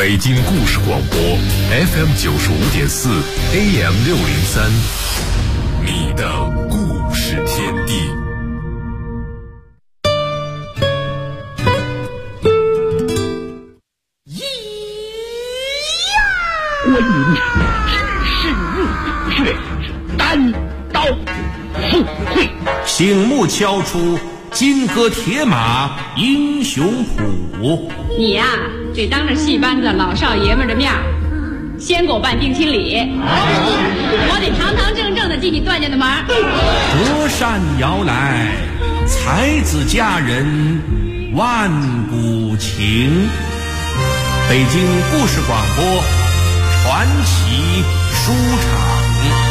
北京故事广播 FM95.4 AM603，你的故事天地。 观音知事入却单刀赴会， 醒目敲出金戈铁马英雄谱。 你呀，得当着戏班子老少爷们的面先给我办定亲礼，我得堂堂正正的进你段家的门。 隔山遥来，才子佳人万古情。北京故事广播传奇书场。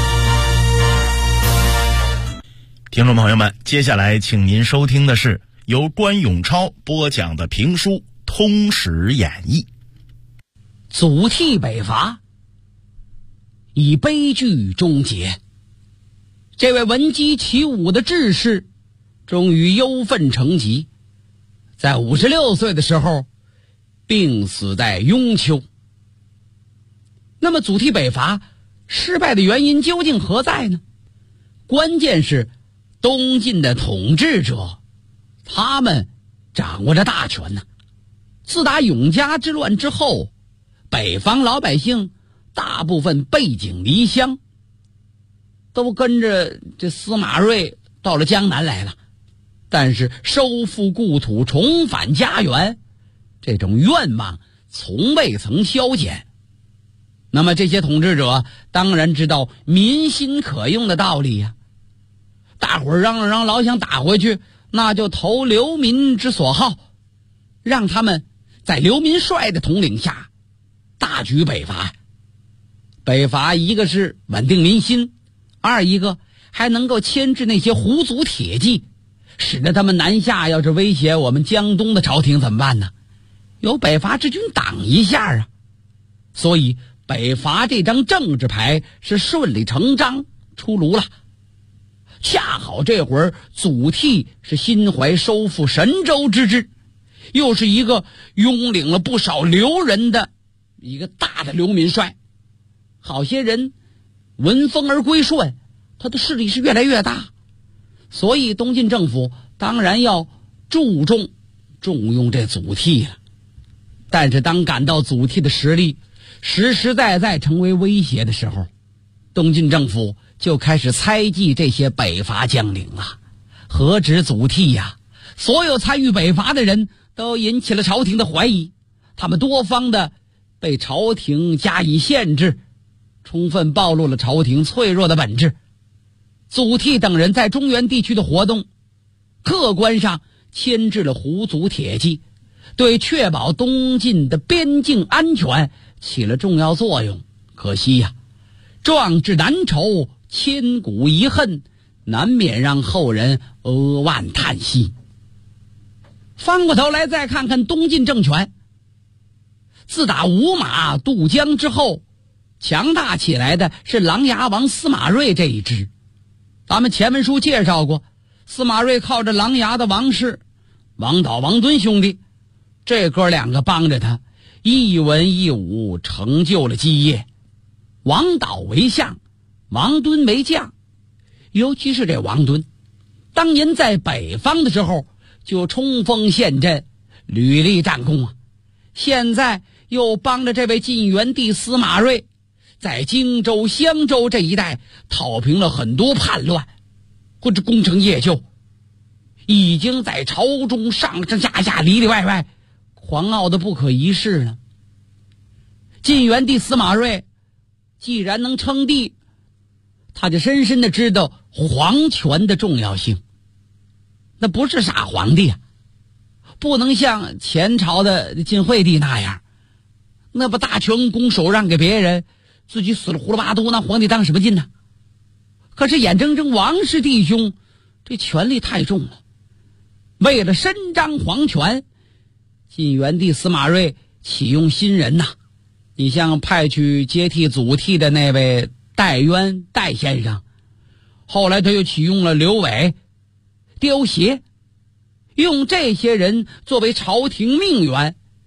听众朋友们，接下来请您收听的是由关永超播讲的评书《通史演义》。 祖逖北伐以悲剧终结，这位闻鸡起舞的志士终于忧愤成疾，在56岁的时候病死在雍丘。那么祖逖北伐失败的原因究竟何在呢？关键是东晋的统治者，他们掌握着大权呢。自打永嘉之乱之后，北方老百姓大部分背井离乡，都跟着这司马睿到了江南来了。但是收复故土，重返家园，这种愿望从未曾消减。那么这些统治者当然知道民心可用的道理呀，大伙儿嚷嚷老想打回去，那就投流民之所好，让他们在刘民帅的统领下大举北伐。北伐一个是稳定民心，二一个还能够牵制那些胡族铁骑，使得他们南下。要是威胁我们江东的朝廷怎么办呢？有北伐之军挡一下啊。所以北伐这张政治牌是顺理成章出炉了。恰好这会儿祖逖是心怀收复神州之志，又是一个拥领了不少流人的一个大的流民帅，好些人闻风而归顺，他的势力是越来越大。所以东晋政府当然要重用这祖逖了。但是当感到祖逖的实力实实在在成为威胁的时候，东晋政府就开始猜忌这些北伐将领了。何止祖逖呀，所有参与北伐的人都引起了朝廷的怀疑，他们多方的被朝廷加以限制，充分暴露了朝廷脆弱的本质。祖逖等人在中原地区的活动，客观上牵制了胡族铁骑，对确保东晋的边境安全起了重要作用。可惜呀，壮志难酬，千古遗恨，难免让后人扼腕叹息。翻过头来再看看东晋政权，自打吴马渡江之后，强大起来的是琅琊王司马睿这一支。咱们前文书介绍过，司马睿靠着琅琊的王氏、王导、王敦兄弟，这哥两个帮着他一文一武，成就了基业。王导为相，王敦为将。尤其是这王敦，当年在北方的时候就冲锋陷阵，屡立战功啊。现在又帮着这位晋元帝司马睿，在荆州、襄州这一带讨平了很多叛乱，或者攻城夜救，已经在朝中上上下下里里外外狂傲的不可一世了。晋元帝司马睿既然能称帝，他就深深的知道皇权的重要性。那不是傻皇帝啊，不能像前朝的晋惠帝那样，那把大权拱手让给别人，自己死了胡了八嘟，那皇帝当什么劲呢？可是眼睁睁王氏弟兄这权力太重了，为了伸张皇权，晋元帝司马睿启用新人呐。你像派去接替祖逖的那位戴渊戴先生，后来他又启用了刘伟、刁协，用这些人作为朝廷命员，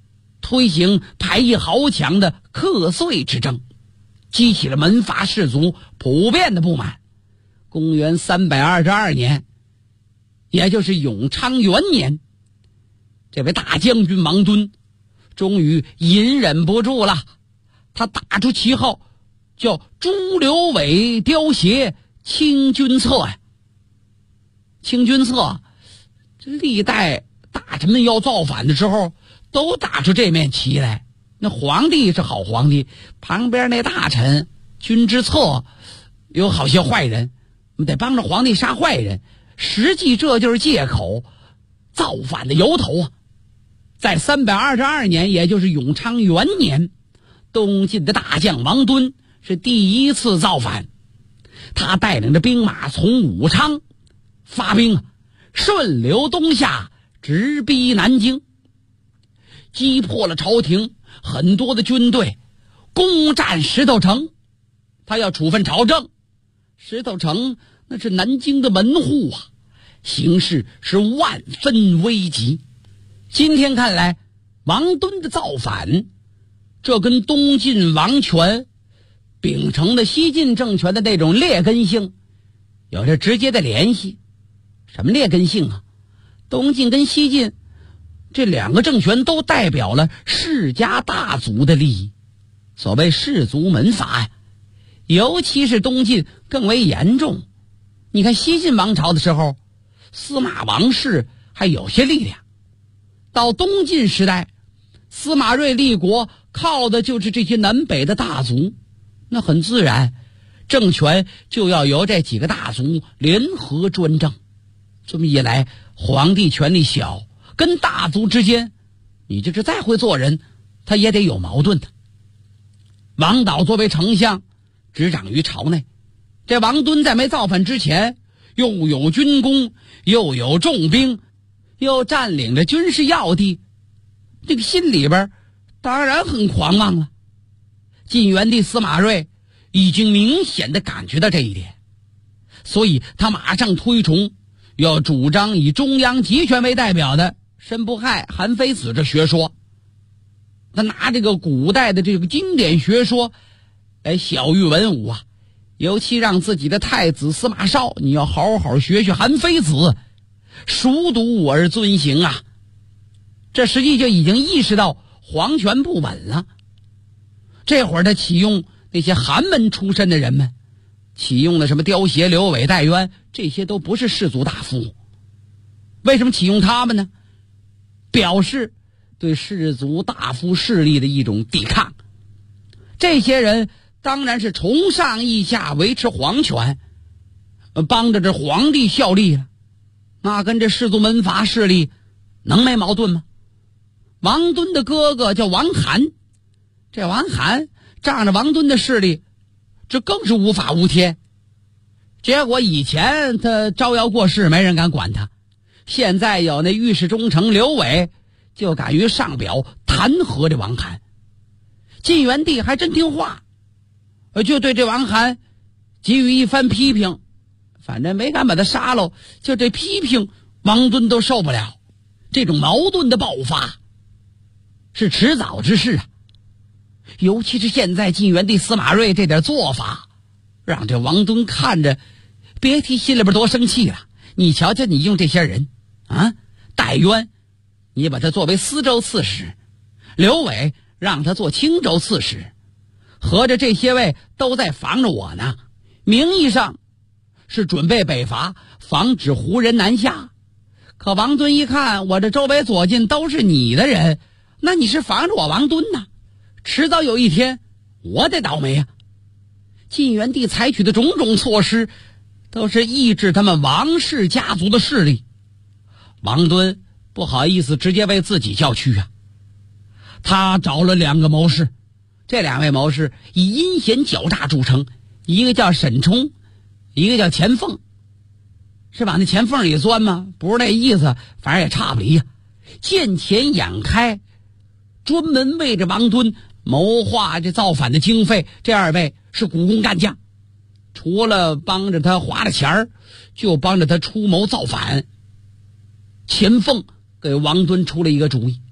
推行排异豪强的课税之政，激起了门阀士族普遍的不满。公元322年，也就是永昌元年，这位大将军王敦终于隐忍不住了，他打出旗号叫朱刘伟雕协清君侧呀。清君侧，这历代大臣们要造反的时候都打出这面旗来。那皇帝是好皇帝，旁边那大臣君之侧有好些坏人，我们得帮着皇帝杀坏人，实际这就是借口，造反的由头啊。在322年，也就是永昌元年，东晋的大将王敦是第一次造反。他带领着兵马从武昌发兵，顺流东下，直逼南京，击破了朝廷很多的军队，攻占石头城。他要处分朝政，石头城那是南京的门户啊，形势是万分危急。今天看来，王敦的造反，这跟东晋王权秉承的西晋政权的那种劣根性有着直接的联系。什么劣根性啊？东晋跟西晋这两个政权都代表了世家大族的利益，所谓氏族门阀呀，尤其是东晋更为严重。你看西晋王朝的时候，司马王室还有些力量，到东晋时代，司马睿立国靠的就是这些南北的大族，那很自然，政权就要由这几个大族联合专政。这么一来，皇帝权力小，跟大族之间，你就是再会做人，他也得有矛盾的。王导作为丞相，执掌于朝内，这王敦在没造反之前，又有军功，又有重兵，又占领了军事要地，这个心里边当然很狂妄了。晋元帝司马睿已经明显的感觉到这一点，所以他马上推崇要主张以中央集权为代表的申不害、韩非子这学说。他拿这个古代的这个经典学说来小喻文武啊，尤其让自己的太子司马绍，你要好好学学韩非子，熟读而遵行啊。这实际就已经意识到皇权不稳了。这会儿他启用那些寒门出身的人们，启用了什么雕协、刘伟、戴渊，这些都不是士族大夫。为什么启用他们呢？表示对士族大夫势力的一种抵抗。这些人当然是崇尚意下，维持皇权，帮着这皇帝效力了，那跟这士族门阀势力能没矛盾吗？王敦的哥哥叫王罕，这王罕仗着王敦的势力，这更是无法无天。结果以前他招摇过市，没人敢管他，现在有那御史中丞刘伟就敢于上表弹劾这王罕。晋元帝还真听话，就对这王罕给予一番批评，反正没敢把他杀了，就这批评王敦都受不了。这种矛盾的爆发是迟早之事啊，尤其是现在晋元帝司马睿这点做法，让这王敦看着别提心里边多生气了。你瞧瞧，你用这些人啊，戴渊你把他作为司州刺史，刘伟让他做青州刺史，合着这些位都在防着我呢。名义上是准备北伐，防止胡人南下，可王敦一看我这周围左近都是你的人，那你是防着我王敦呢，迟早有一天我得倒霉啊。晋元帝采取的种种措施都是抑制他们王氏家族的势力，王敦不好意思直接为自己叫屈啊。他找了2个谋士，这2位谋士以阴险狡诈著称，一个叫沈冲，一个叫钱凤。是往那钱缝里钻吗？不是那意思，反正也差不离呀。见钱眼开，专门为着王敦谋划这造反的经费。这2位是股肱干将，除了帮着他花了钱儿，就帮着他出谋造反。钱凤给王敦出了一个主意，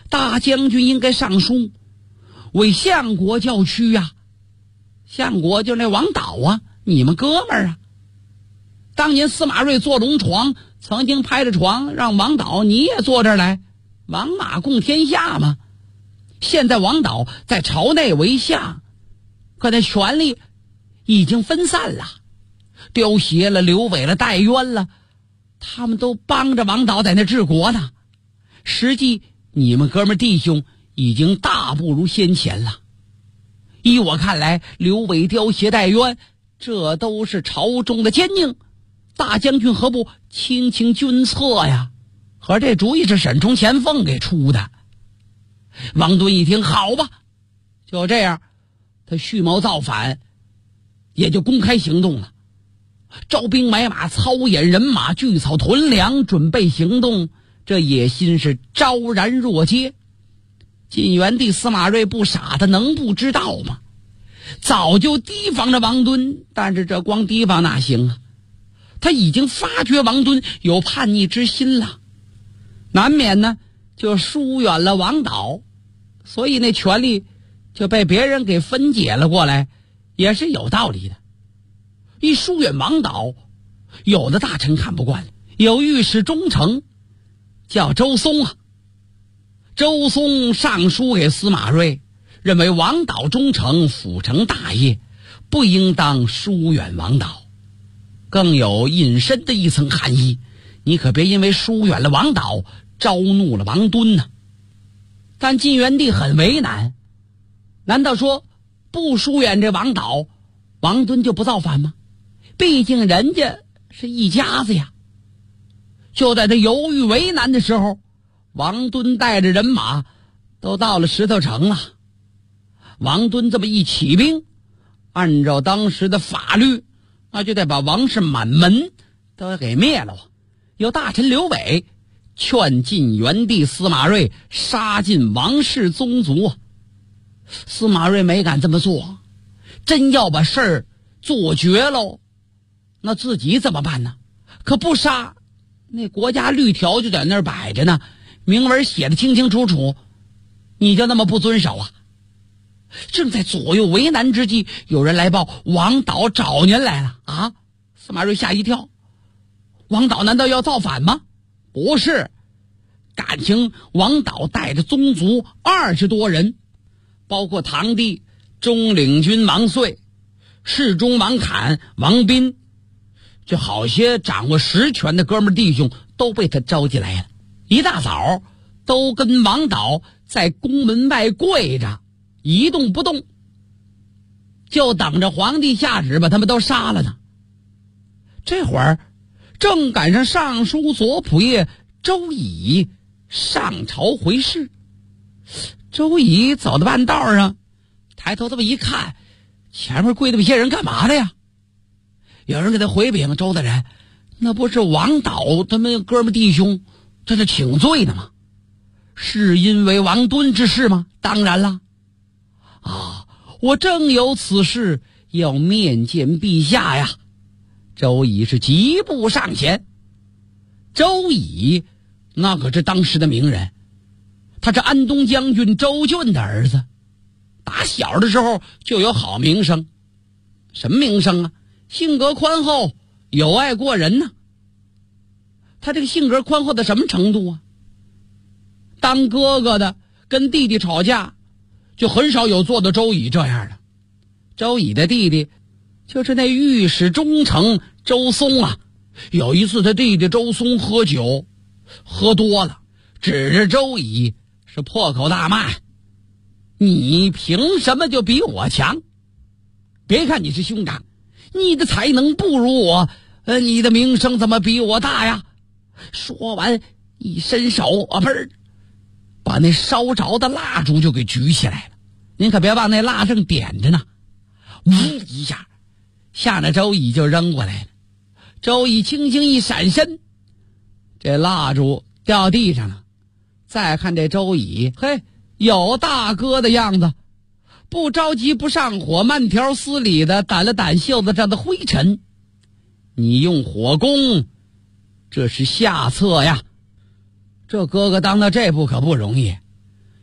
大将军应该上书为相国叫屈啊。相国就那王导啊，你们哥们儿啊。当年司马睿坐龙床，曾经拍着床让王导你也坐这儿来，王马共天下嘛。现在王导在朝内为相，可那权力已经分散了，刁协了、刘伟了、戴渊了，他们都帮着王导在那治国呢。实际你们哥们弟兄已经大不如先前了。依我看来，刘伟、刁协、戴渊这都是朝中的奸佞，大将军何不倾听军策呀？可这主意是沈冲、钱凤给出的。王敦一听，好吧，就这样，他蓄谋造反，也就公开行动了。招兵买马，操演人马，聚草屯粮，准备行动，这野心是昭然若揭。晋元帝司马睿不傻，他能不知道吗？早就提防着王敦，但是这光提防哪行啊？他已经发觉王敦有叛逆之心了，难免呢就疏远了王导，所以那权力就被别人给分解了过来，也是有道理的。一疏远王导，有的大臣看不惯，有御史中丞叫周松啊。周松上书给司马睿，认为王导忠诚，辅成大业，不应当疏远王导。更有隐身的一层含义，你可别因为疏远了王导，招怒了王敦呢。但晋元帝很为难，难道说不疏远这王导，王敦就不造反吗？毕竟人家是一家子呀。就在他犹豫为难的时候，王敦带着人马都到了石头城了。王敦这么一起兵，按照当时的法律，那就得把王氏满门都给灭了。有大臣刘伟劝晋元帝司马睿杀尽王氏宗族，司马睿没敢这么做，真要把事儿做绝喽，那自己怎么办呢？可不杀，那国家律条就在那儿摆着呢，明文写的清清楚楚，你就那么不遵守啊？正在左右为难之际，有人来报王导找您来了啊！司马睿吓一跳，王导难道要造反吗？不是，感情王导带着宗族20多人，包括堂弟中领军王遂、侍中王侃、王斌，这好些掌握实权的哥们弟兄都被他召集来了。一大早都跟王导在宫门外跪着，一动不动，就等着皇帝下旨把他们都杀了呢。这会儿正赶上尚书左仆射周乙上朝回事。周乙走到半道上，抬头这么一看，前面跪的这些人干嘛的呀？有人给他回禀，周大人，那不是王导他们哥们弟兄这是请罪的吗？是因为王敦之事吗？当然了啊，我正有此事要面见陛下呀。周乙是急步上前。周乙那可是当时的名人，他是安东将军周俊的儿子，打小的时候就有好名声。什么名声啊？性格宽厚，友爱过人呢。他这个性格宽厚到什么程度啊？当哥哥的跟弟弟吵架，就很少有做到周乙这样的。周乙的弟弟就是那御史中丞周松啊。有一次他弟弟周松喝酒喝多了，指着周乙是破口大骂，你凭什么就比我强？别看你是兄长，你的才能不如我，你的名声怎么比我大呀？说完一伸手砰，把那烧着的蜡烛就给举起来了。您可别忘那蜡正点着呢，呜一下向着周乙就扔过来了。周乙轻轻一闪身，这蜡烛掉地上了。再看这周乙，嘿，有大哥的样子，不着急不上火，慢条斯理的掸了掸袖子上的灰尘。你用火攻，这是下策呀。这哥哥当到这步可不容易，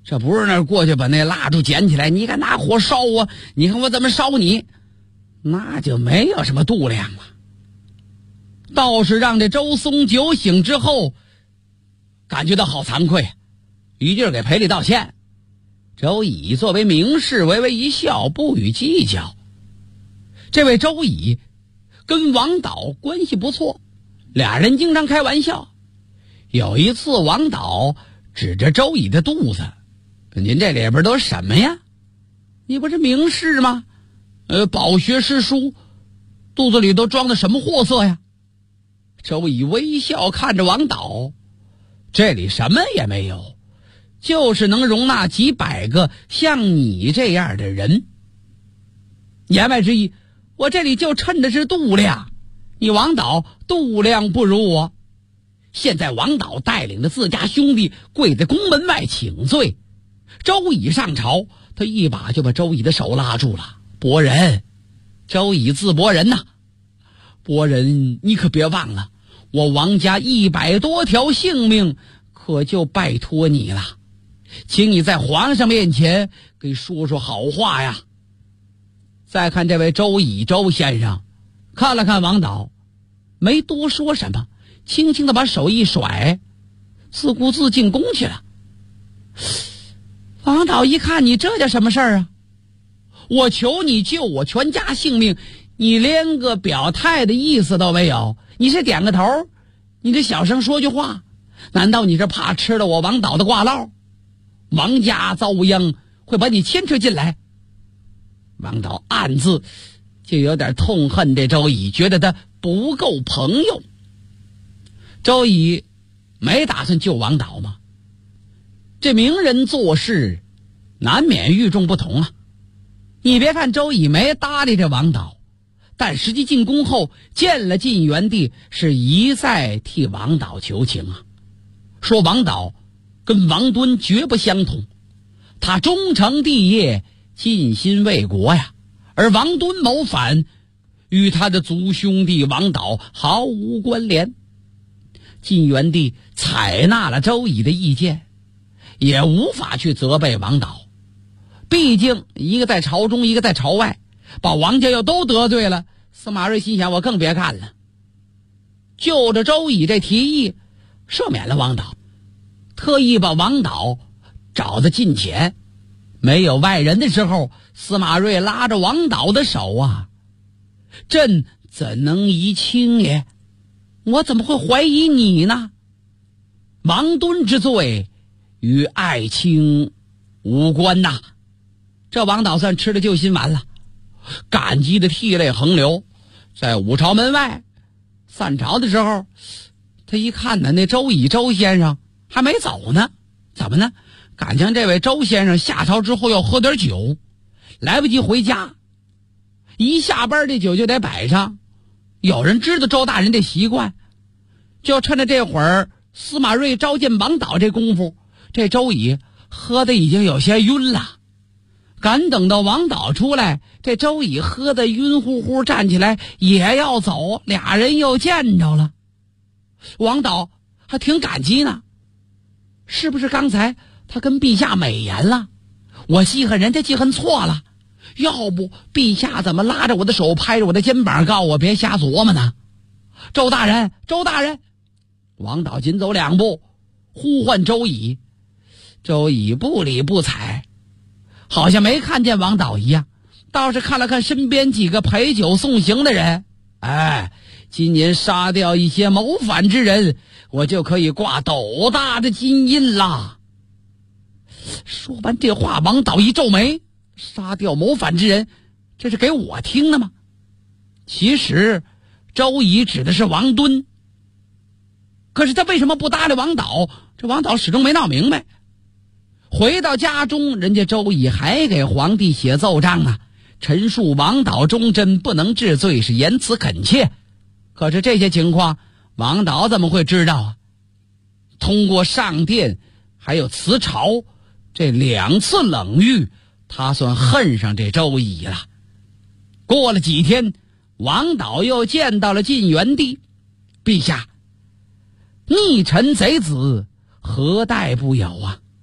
这不是那过去把那蜡烛捡起来，你敢拿火烧我，你看我怎么烧你，那就没有什么度量了。倒是让这周松酒醒之后感觉到好惭愧，于劲儿给赔礼道歉。周乙作为名士微微一笑，不予计较。这位周乙跟王导关系不错，俩人经常开玩笑。有一次王导指着周乙的肚子，您这里边都什么呀？你不是名士吗？饱学诗书，肚子里都装的什么货色呀？周乙微笑看着王导，这里什么也没有，就是能容纳几百个像你这样的人。言外之意，我这里就趁的是度量，你王导度量不如我。现在王导带领着自家兄弟跪在宫门外请罪，周乙上朝，他一把就把周乙的手拉住了。伯仁，周乙字伯仁呐，伯仁你可别忘了，我王家100多条性命可就拜托你了，请你在皇上面前给说说好话呀。再看这位周乙周先生，看了看王导，没多说什么，轻轻地把手一甩，自顾自进宫去了。王导一看，你这叫什么事儿啊？我求你救我全家性命，你连个表态的意思都没有，你是点个头，你这小声说句话，难道你是怕吃了我王导的挂烙？王家遭殃会把你牵扯进来？王导暗自就有点痛恨这周乙，觉得他不够朋友。周乙没打算救王导吗？这名人做事难免与众不同啊。你别看周乙没搭理这王导，但实际进宫后见了晋元帝，是一再替王导求情啊，说王导跟王敦绝不相同，他忠诚帝业，尽心为国呀，而王敦谋反，与他的族兄弟王导毫无关联。晋元帝采纳了周乙的意见，也无法去责备王导，毕竟一个在朝中，一个在朝外，把王家又都得罪了。司马睿心想，我更别干了，就着周乙这提议赦免了王导，特意把王导找得近前。没有外人的时候，司马睿拉着王导的手啊，朕怎能疑卿也？我怎么会怀疑你呢？王敦之罪与爱卿无关呐。这王导算吃了救心丸了，感激的涕泪横流。在武朝门外散朝的时候，他一看呢，那周乙周先生还没走呢。怎么呢？感情这位周先生下朝之后要喝点酒，来不及回家，一下班这酒就得摆上。有人知道周大人这习惯，就趁着这会儿司马睿召见王导这功夫，这周乙喝的已经有些晕了。赶等到王导出来，这周乙喝得晕乎乎，站起来也要走，俩人又见着了。王导还挺感激呢，是不是刚才他跟陛下美言了？我记恨人家记恨错了，要不陛下怎么拉着我的手，拍着我的肩膀，告我别瞎琢磨呢？周大人，周大人！王导紧走2步，呼唤周乙。周乙不理不睬，好像没看见王导一样，倒是看了看身边几个陪酒送行的人。今年杀掉一些谋反之人，我就可以挂斗大的金印啦。说完这话，王导一皱眉，杀掉谋反之人，这是给我听的吗？其实周乙指的是王敦，可是他为什么不搭理王导？这王导始终没闹明白。回到家中，人家周乙还给皇帝写奏章呢，陈述王导忠贞，不能治罪，是言辞恳切。可是这些情况王导怎么会知道啊？通过上殿还有辞朝这2次冷遇，他算恨上这周乙了。过了几天，王导又见到了晋元帝。陛下，逆臣贼子何待不有啊？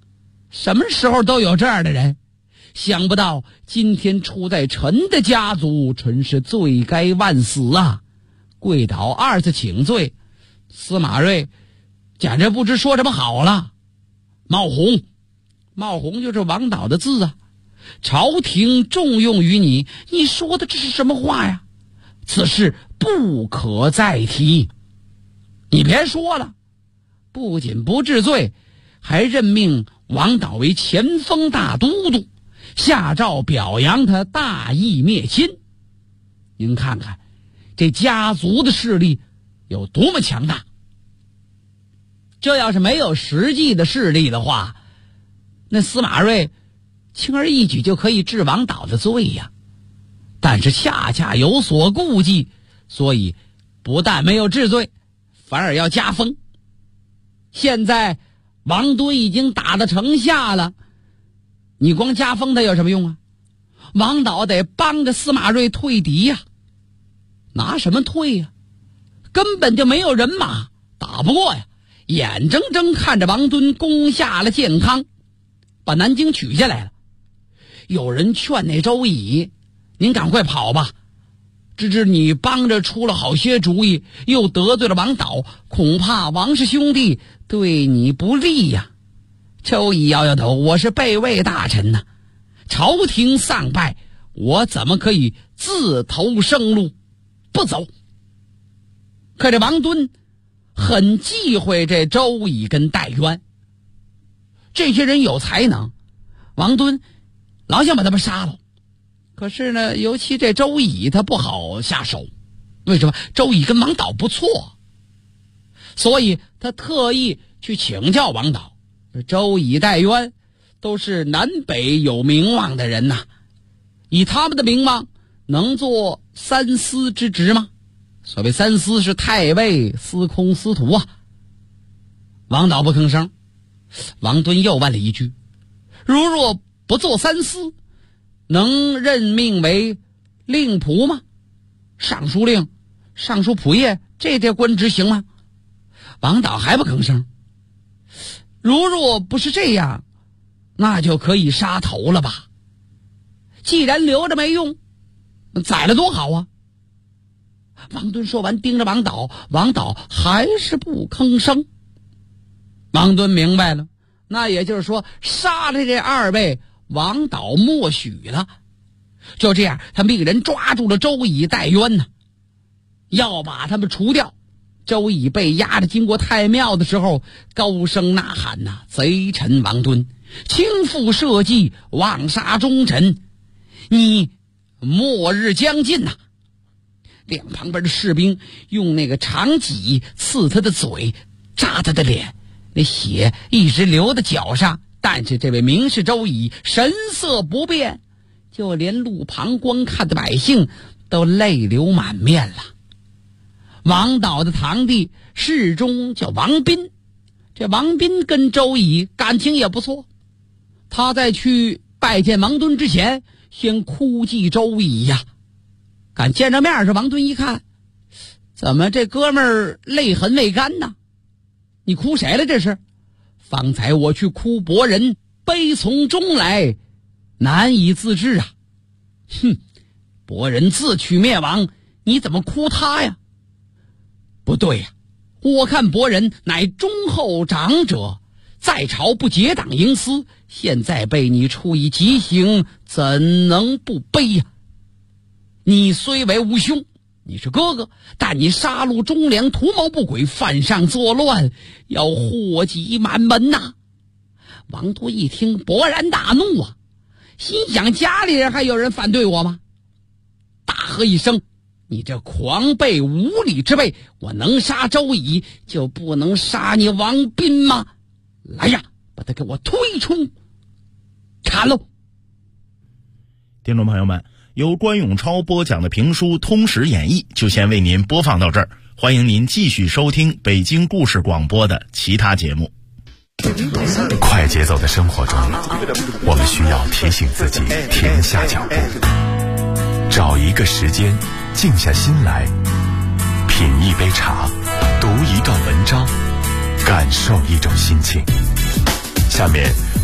什么时候都有这样的人。想不到今天出在臣的家族，臣是罪该万死啊！跪倒二次请罪。司马睿简直不知说什么好了。冒红就是王导的字啊。朝廷重用于你，你说的这是什么话呀？此事不可再提。你别说了，不仅不治罪，还任命王导为前锋大都督，下诏表扬他大义灭亲。您看看这家族的势力有多么强大。这要是没有实际的势力的话，那司马睿轻而易举就可以治王导的罪呀。但是恰恰有所顾忌，所以不但没有治罪，反而要加封。现在王敦已经打到城下了，你光加封他有什么用啊？王导得帮着司马睿退敌呀。拿什么退呀？根本就没有人马，打不过呀。眼睁睁看着王敦攻下了建康，把南京取下来了。有人劝那周乙，您赶快跑吧，只是你帮着出了好些主意，又得罪了王导，恐怕王氏兄弟对你不利呀。周乙摇摇头，我是备位大臣呐，朝廷丧败，我怎么可以自投生路不走？可这王敦很忌讳这周乙跟戴渊，这些人有才能，王敦老想把他们杀了。可是呢，尤其这周乙他不好下手。为什么？周乙跟王导不错，所以他特意去请教王导。周乙、戴渊都是南北有名望的人呐，以他们的名望能做三司之职吗？所谓三司是太尉、司空、司徒啊。王导不吭声。王敦又问了一句，如若不做三司，能任命为令仆吗？尚书令、尚书仆射这官职行吗？王导还不吭声。如若不是这样，那就可以杀头了吧。既然留着没用，宰了多好啊。王敦说完，盯着王导，王导还是不吭声。王敦明白了，那也就是说，杀了这二位，王导默许了。就这样，他命人抓住了周乙、戴渊呢，要把他们除掉。周乙被押着经过太庙的时候，高声呐喊呐：“贼臣王敦，倾覆社稷，妄杀忠臣，你末日将近呐！”两旁边的士兵用那个长戟刺他的嘴，扎他的脸，那血一直流到脚上。但是这位名士周乙神色不变，就连路旁观看的百姓都泪流满面了。王导的堂弟侍中叫王斌，这王斌跟周乙感情也不错。他在去拜见王敦之前，先哭祭周乙呀。敢见着面时，王敦一看，怎么这哥们儿泪痕未干呢？你哭谁了这是？方才我去哭伯仁，悲从中来，难以自制啊。哼，伯仁自取灭亡，你怎么哭他呀？不对呀，我看伯仁乃忠厚长者，在朝不结党营私，现在被你处以极刑，怎能不悲呀？你虽为无兄，你是哥哥，但你杀戮忠良，图谋不轨，犯上作乱，要祸及满门呐！王敦一听，勃然大怒啊，心想家里人还有人反对我吗？大喝一声，你这狂悖无礼之辈，我能杀周乙，就不能杀你王斌吗？来呀，把他给我推出砍喽！ 听众朋友们，由关永超播讲的评书《通史演义》就先为您播放到这儿，欢迎您继续收听北京故事广播的其他节目。 快节奏的生活中，我们需要提醒自己停下脚步，找一个时间静下心来，品一杯茶，读一段文章，感受一种心情。下面就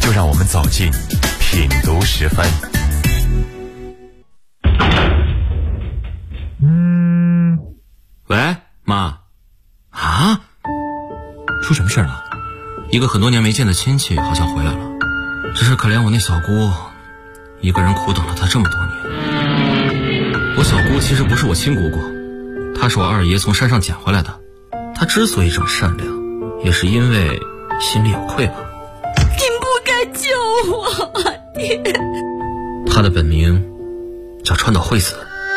就让我们走进品读时分。 喂，妈。啊？出什么事了？一个很多年没见的亲戚好像回来了，只是可怜我那小姑一个人苦等了他这么多年。我小姑其实不是我亲姑姑，她是我二爷从山上捡回来的。她之所以这么善良，也是因为心里有愧吧。 您不该救我，爹。 她的本名叫川岛惠子。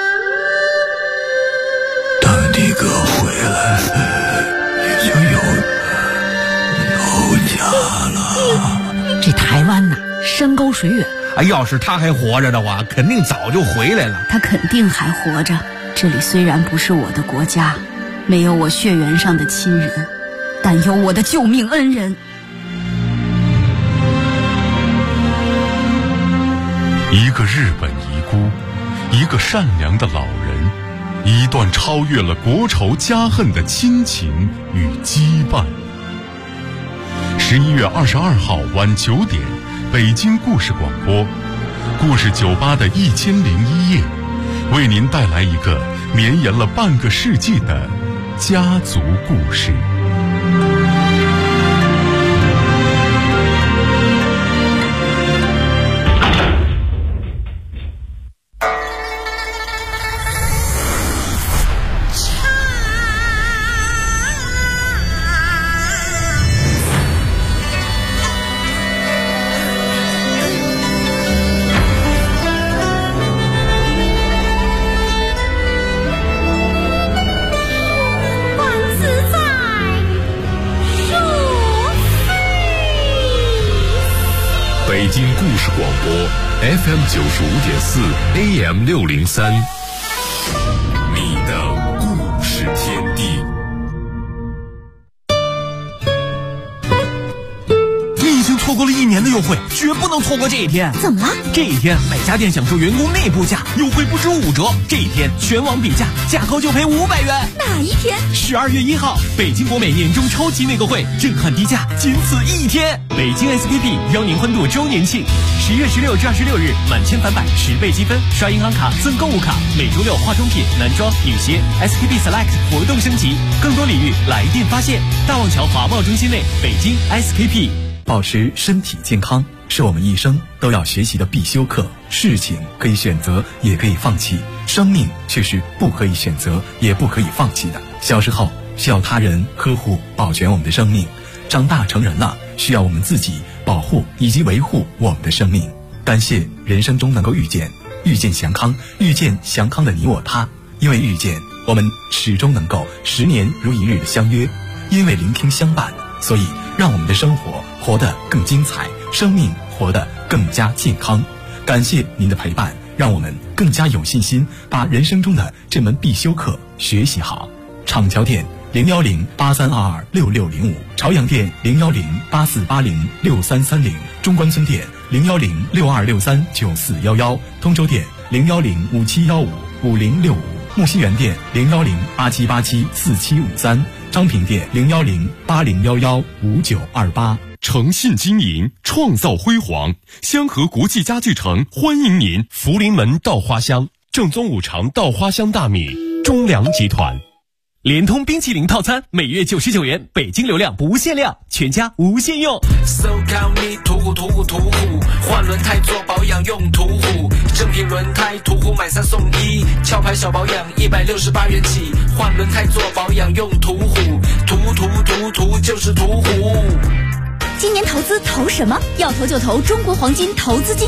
当你哥回来，你就有家了。 这台湾呐，山高水远。 要是他还活着的话，肯定早就回来了。 他肯定还活着。这里虽然不是我的国家，没有我血缘上的亲人，但有我的救命恩人。 一个日本遗孤，一个善良的老人，一段超越了国仇家恨的亲情与羁绊。11月22号晚9点，北京故事广播，故事酒吧的1001夜，为您带来一个绵延了半个世纪的家族故事。 北京故事广播 FM 95.4 AM 603，你的故事天地。 你已经错过了1年的优惠，绝不能错过这一天。 怎么了？ 这一天每家店享受员工内部价优惠不止5折，这一天全网比价，价高就赔500元。 哪一天 ？12月1号，北京国美年终超级内购会，震撼低价，仅此1天。北京 SKP 邀您欢度周年庆，11月16至26日，满千返百10倍积分，刷银行卡赠购物卡，每周6化妆品、男装、女鞋 SKP Select 活动升级，更多礼遇来电发现。大望桥华贸中心内，北京 SKP。 保持身体健康是我们一生都要学习的必修课。事情可以选择，也可以放弃，生命却是不可以选择，也不可以放弃的。小时候需要他人呵护保全我们的生命，长大成人了，需要我们自己保护以及维护我们的生命。感谢人生中能够遇见祥康，遇见祥康的你我他。因为遇见，我们始终能够10年如一日的相约；因为聆听相伴，所以让我们的生活活得更精彩，生命活得更加健康。感谢您的陪伴，让我们更加有信心把人生中的这门必修课学习好。厂桥店01083226605，朝阳店01084806330，中关村店01062639411，通州店01057155065，木樨园店01087874753，昌平店01080115928。 诚信经营，创造辉煌。香河国际家具城欢迎您！福临门稻花香，正宗五常稻花香大米，中粮集团。 联通冰淇淋套餐每月99元，北京流量不限量，全家无限用。 So call me 途虎，换轮胎做保养用途虎，正品轮胎途虎买3送1，壳牌小保养168元起，换轮胎做保养用途虎，途就是途虎。 今年投资投什么？要投就投中国黄金投资金。